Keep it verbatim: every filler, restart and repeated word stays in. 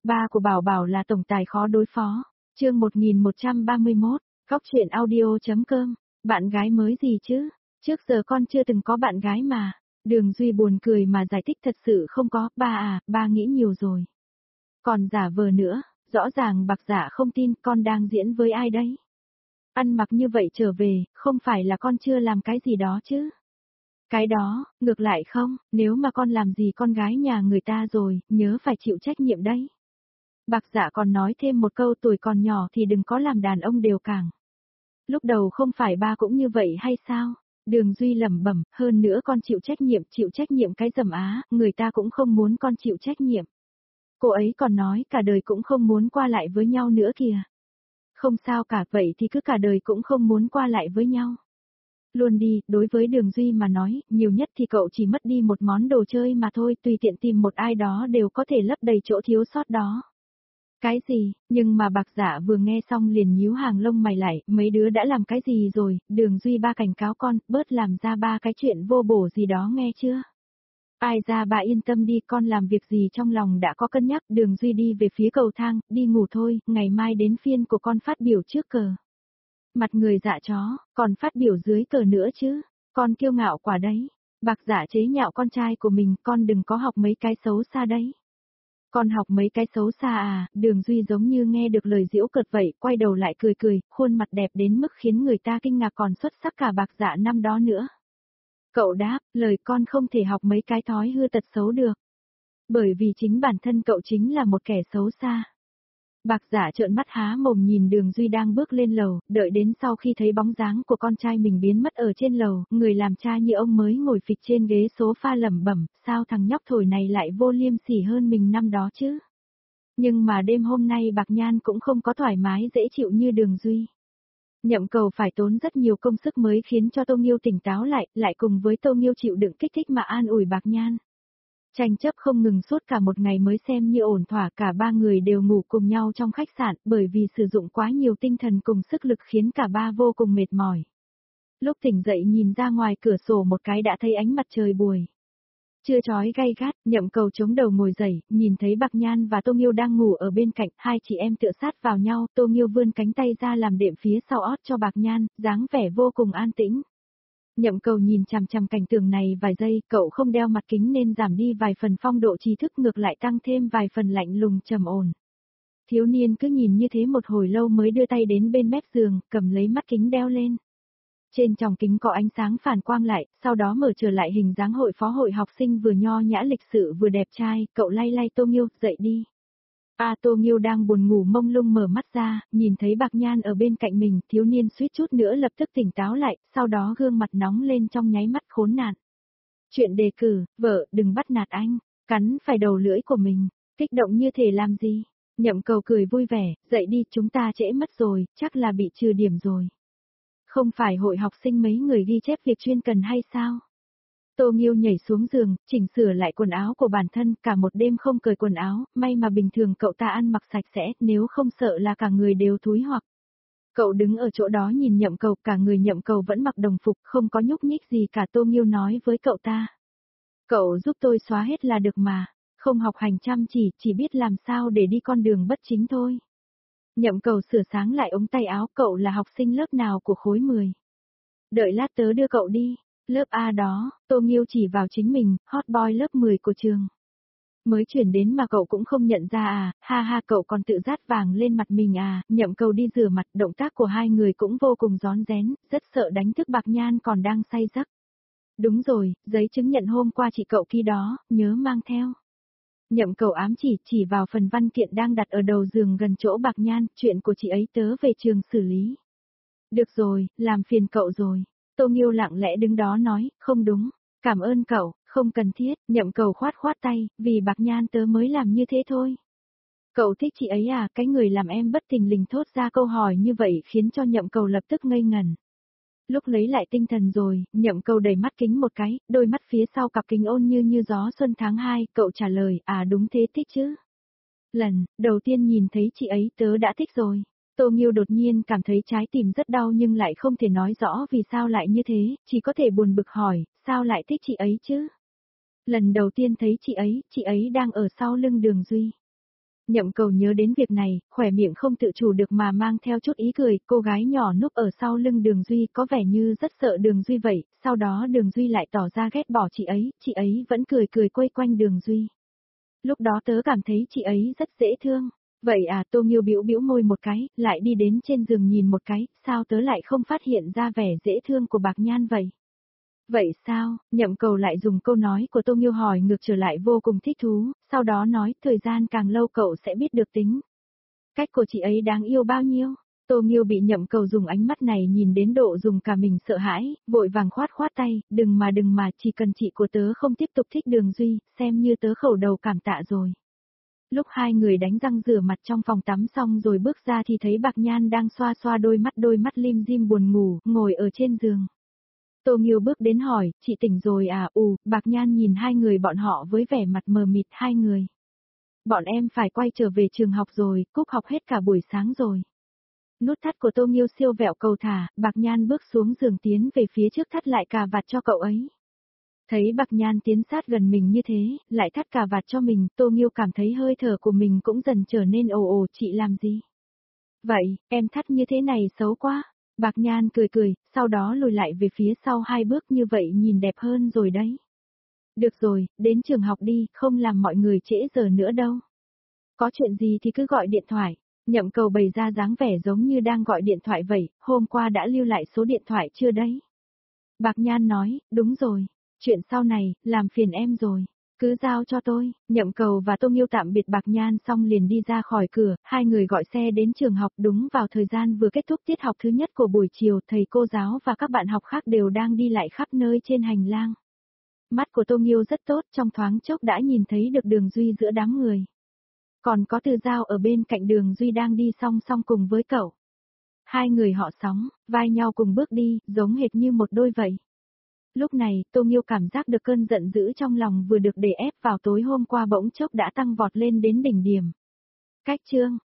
Ba của Bảo Bảo là tổng tài khó đối phó. Chương một nghìn một trăm ba mươi mốt, Cóc truyện audio chấm com. Bạn gái mới gì chứ? Trước giờ con chưa từng có bạn gái mà. Đường Duy buồn cười mà giải thích thật sự không có, ba à, ba nghĩ nhiều rồi. Còn giả vờ nữa, rõ ràng Bạc Dạ không tin con đang diễn với ai đấy. Ăn mặc như vậy trở về, không phải là con chưa làm cái gì đó chứ? Cái đó, ngược lại không, nếu mà con làm gì con gái nhà người ta rồi, nhớ phải chịu trách nhiệm đấy. Bạc Dạ còn nói thêm một câu tuổi còn nhỏ thì đừng có làm đàn ông đều cảng. Lúc đầu không phải ba cũng như vậy hay sao? Đường Duy lẩm bẩm, hơn nữa con chịu trách nhiệm, chịu trách nhiệm cái dầm á, người ta cũng không muốn con chịu trách nhiệm. Cô ấy còn nói cả đời cũng không muốn qua lại với nhau nữa kìa. Không sao cả, vậy thì cứ cả đời cũng không muốn qua lại với nhau. Luôn đi, đối với Đường Duy mà nói, nhiều nhất thì cậu chỉ mất đi một món đồ chơi mà thôi, tùy tiện tìm một ai đó đều có thể lấp đầy chỗ thiếu sót đó. Cái gì, nhưng mà Bạc Dạ vừa nghe xong liền nhíu hàng lông mày lại, mấy đứa đã làm cái gì rồi, Đường Duy ba cảnh cáo con, bớt làm ra ba cái chuyện vô bổ gì đó nghe chưa? Ai ra bà yên tâm đi, con làm việc gì trong lòng đã có cân nhắc. Đường Duy đi về phía cầu thang, đi ngủ thôi, ngày mai đến phiên của con phát biểu trước cờ. Mặt người dạ chó, còn phát biểu dưới cờ nữa chứ, con kiêu ngạo quả đấy. Bạc Dạ chế nhạo con trai của mình, con đừng có học mấy cái xấu xa đấy. Con học mấy cái xấu xa à? Đường Duy giống như nghe được lời giễu cợt vậy, quay đầu lại cười cười, khuôn mặt đẹp đến mức khiến người ta kinh ngạc còn xuất sắc cả Bạc Dạ năm đó nữa. Cậu đáp, lời con không thể học mấy cái thói hư tật xấu được. Bởi vì chính bản thân cậu chính là một kẻ xấu xa. Bạc Dạ trợn mắt há mồm nhìn Đường Duy đang bước lên lầu, đợi đến sau khi thấy bóng dáng của con trai mình biến mất ở trên lầu, người làm cha như ông mới ngồi phịch trên ghế sofa lẩm bẩm, sao thằng nhóc thổi này lại vô liêm sỉ hơn mình năm đó chứ? Nhưng mà đêm hôm nay Bạc Nhan cũng không có thoải mái dễ chịu như Đường Duy. Nhậm Cầu phải tốn rất nhiều công sức mới khiến cho Tô Nghiêu tỉnh táo lại, lại cùng với Tô Nghiêu chịu đựng kích thích mà an ủi Bạc Nhan. Tranh chấp không ngừng suốt cả một ngày mới xem như ổn thỏa, cả ba người đều ngủ cùng nhau trong khách sạn, bởi vì sử dụng quá nhiều tinh thần cùng sức lực khiến cả ba vô cùng mệt mỏi. Lúc tỉnh dậy nhìn ra ngoài cửa sổ một cái đã thấy ánh mặt trời buổi chưa chói gay gắt. Nhậm Cầu chống đầu ngồi dậy, nhìn thấy Bạc Nhan và Tô Nghiêu đang ngủ ở bên cạnh, hai chị em tựa sát vào nhau, Tô Nghiêu vươn cánh tay ra làm đệm phía sau ót cho Bạc Nhan, dáng vẻ vô cùng an tĩnh. Nhậm Cầu nhìn chằm chằm cảnh tượng này vài giây, cậu không đeo mặt kính nên giảm đi vài phần phong độ trí thức, ngược lại tăng thêm vài phần lạnh lùng trầm ổn. Thiếu niên cứ nhìn như thế một hồi lâu mới đưa tay đến bên mép giường, cầm lấy mắt kính đeo lên. Trên tròng kính có ánh sáng phản quang lại, sau đó mở trở lại hình dáng hội phó hội học sinh vừa nho nhã lịch sự vừa đẹp trai, cậu lay lay Tô Nghiêu, dậy đi. À, Tô Nghiêu đang buồn ngủ mông lung mở mắt ra, nhìn thấy Bạc Nhan ở bên cạnh mình, thiếu niên suýt chút nữa lập tức tỉnh táo lại, sau đó gương mặt nóng lên trong nháy mắt khốn nạn. Chuyện đề cử, vợ, đừng bắt nạt anh, cắn phải đầu lưỡi của mình, kích động như thể làm gì? Nhậm Cầu cười vui vẻ, dậy đi, chúng ta trễ mất rồi, chắc là bị trừ điểm rồi. Không phải hội học sinh mấy người ghi chép việc chuyên cần hay sao? Tô Nghiêu nhảy xuống giường, chỉnh sửa lại quần áo của bản thân, cả một đêm không cởi quần áo, may mà bình thường cậu ta ăn mặc sạch sẽ, nếu không sợ là cả người đều thúi hoặc. Cậu đứng ở chỗ đó nhìn Nhậm Cầu, cả người Nhậm Cầu vẫn mặc đồng phục, không có nhúc nhích gì cả. Tô Nghiêu nói với cậu ta. Cậu giúp tôi xóa hết là được mà, không học hành chăm chỉ, chỉ biết làm sao để đi con đường bất chính thôi. Nhậm Cầu sửa sáng lại ống tay áo, cậu là học sinh lớp nào của khối mười? Đợi lát tớ đưa cậu đi. Lớp A đó, Tô Nghiêu chỉ vào chính mình, hot boy lớp mười của trường. Mới chuyển đến mà cậu cũng không nhận ra à, ha ha, cậu còn tự dát vàng lên mặt mình à. Nhậm Cầu đi rửa mặt, động tác của hai người cũng vô cùng rón rén, rất sợ đánh thức Bạc Nhan còn đang say giấc. Đúng rồi, giấy chứng nhận hôm qua chị cậu ký đó, nhớ mang theo. Nhậm Cầu ám chỉ, chỉ vào phần văn kiện đang đặt ở đầu giường gần chỗ Bạc Nhan, chuyện của chị ấy tớ về trường xử lý. Được rồi, làm phiền cậu rồi. Tô Nghiêu lặng lẽ đứng đó nói, không đúng, cảm ơn cậu, không cần thiết. Nhậm Cầu khoát khoát tay, vì Bạc Nhan tớ mới làm như thế thôi. Cậu thích chị ấy à? Cái người làm em bất thình lình thốt ra câu hỏi như vậy khiến cho Nhậm Cầu lập tức ngây ngẩn. Lúc lấy lại tinh thần rồi, Nhậm Cầu đẩy mắt kính một cái, đôi mắt phía sau cặp kính ôn như như gió xuân tháng hai, cậu trả lời, à đúng thế, thích chứ. Lần đầu tiên nhìn thấy chị ấy tớ đã thích rồi. Tô Nghiêu đột nhiên cảm thấy trái tim rất đau nhưng lại không thể nói rõ vì sao lại như thế, chỉ có thể buồn bực hỏi, sao lại thích chị ấy chứ? Lần đầu tiên thấy chị ấy, chị ấy đang ở sau lưng Đường Duy. Nhậm Cầu nhớ đến việc này, khỏe miệng không tự chủ được mà mang theo chút ý cười, cô gái nhỏ núp ở sau lưng Đường Duy có vẻ như rất sợ Đường Duy vậy, sau đó Đường Duy lại tỏ ra ghét bỏ chị ấy, chị ấy vẫn cười cười quây quanh Đường Duy. Lúc đó tớ cảm thấy chị ấy rất dễ thương. Vậy à, Tô Nghiêu bĩu bĩu môi một cái, lại đi đến trên giường nhìn một cái, sao tớ lại không phát hiện ra vẻ dễ thương của Bạc Nhan vậy? Vậy sao, Nhậm Cầu lại dùng câu nói của Tô Nghiêu hỏi ngược trở lại vô cùng thích thú, sau đó nói thời gian càng lâu cậu sẽ biết được tính. Cách của chị ấy đáng yêu bao nhiêu? Tô Nghiêu bị Nhậm Cầu dùng ánh mắt này nhìn đến độ dùng cả mình sợ hãi, vội vàng khoát khoát tay, đừng mà đừng mà, chỉ cần chị của tớ không tiếp tục thích Đường Duy, xem như tớ khẩu đầu cảm tạ rồi. Lúc hai người đánh răng rửa mặt trong phòng tắm xong rồi bước ra thì thấy Bạc Nhan đang xoa xoa đôi mắt đôi mắt lim dim buồn ngủ, ngồi ở trên giường. Tô Nghiêu bước đến hỏi, chị tỉnh rồi à? Ù, Bạc Nhan nhìn hai người bọn họ với vẻ mặt mờ mịt. Hai người. Bọn em phải quay trở về trường học rồi, Cúc học hết cả buổi sáng rồi. Nút thắt của Tô Nghiêu siêu vẹo cầu thả, Bạc Nhan bước xuống giường tiến về phía trước thắt lại cà vạt cho cậu ấy. Thấy Bạc Nhan tiến sát gần mình như thế, lại thắt cà vạt cho mình, Tô Nghiêu cảm thấy hơi thở của mình cũng dần trở nên ồ ồ. Chị làm gì? Vậy, em thắt như thế này xấu quá. Bạc Nhan cười cười, sau đó lùi lại về phía sau hai bước, như vậy nhìn đẹp hơn rồi đấy. Được rồi, đến trường học đi, không làm mọi người trễ giờ nữa đâu. Có chuyện gì thì cứ gọi điện thoại. Nhậm Cầu bày ra dáng vẻ giống như đang gọi điện thoại vậy, hôm qua đã lưu lại số điện thoại chưa đấy? Bạc Nhan nói, đúng rồi, chuyện sau này, làm phiền em rồi. Cứ giao cho tôi. Nhậm Cầu và Tô Nghiêu tạm biệt Bạc Nhan xong liền đi ra khỏi cửa, hai người gọi xe đến trường học đúng vào thời gian vừa kết thúc tiết học thứ nhất của buổi chiều, thầy cô giáo và các bạn học khác đều đang đi lại khắp nơi trên hành lang. Mắt của Tô Nghiêu rất tốt, trong thoáng chốc đã nhìn thấy được Đường Duy giữa đám người. Còn có Từ Giao ở bên cạnh Đường Duy đang đi song song cùng với cậu. Hai người họ sóng, vai nhau cùng bước đi, giống hệt như một đôi vậy. Lúc này, Tô Nghiêu cảm giác được cơn giận dữ trong lòng vừa được đè ép vào tối hôm qua bỗng chốc đã tăng vọt lên đến đỉnh điểm. Cách chương